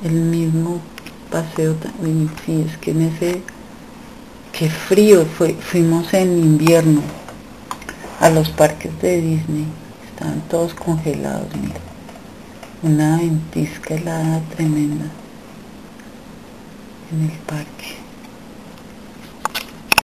el mismo paseo también. Sí, es que en ese, qué frío, fuimos en invierno a los parques de Disney, estaban todos congelados, mira, una ventisca helada tremenda en el parque.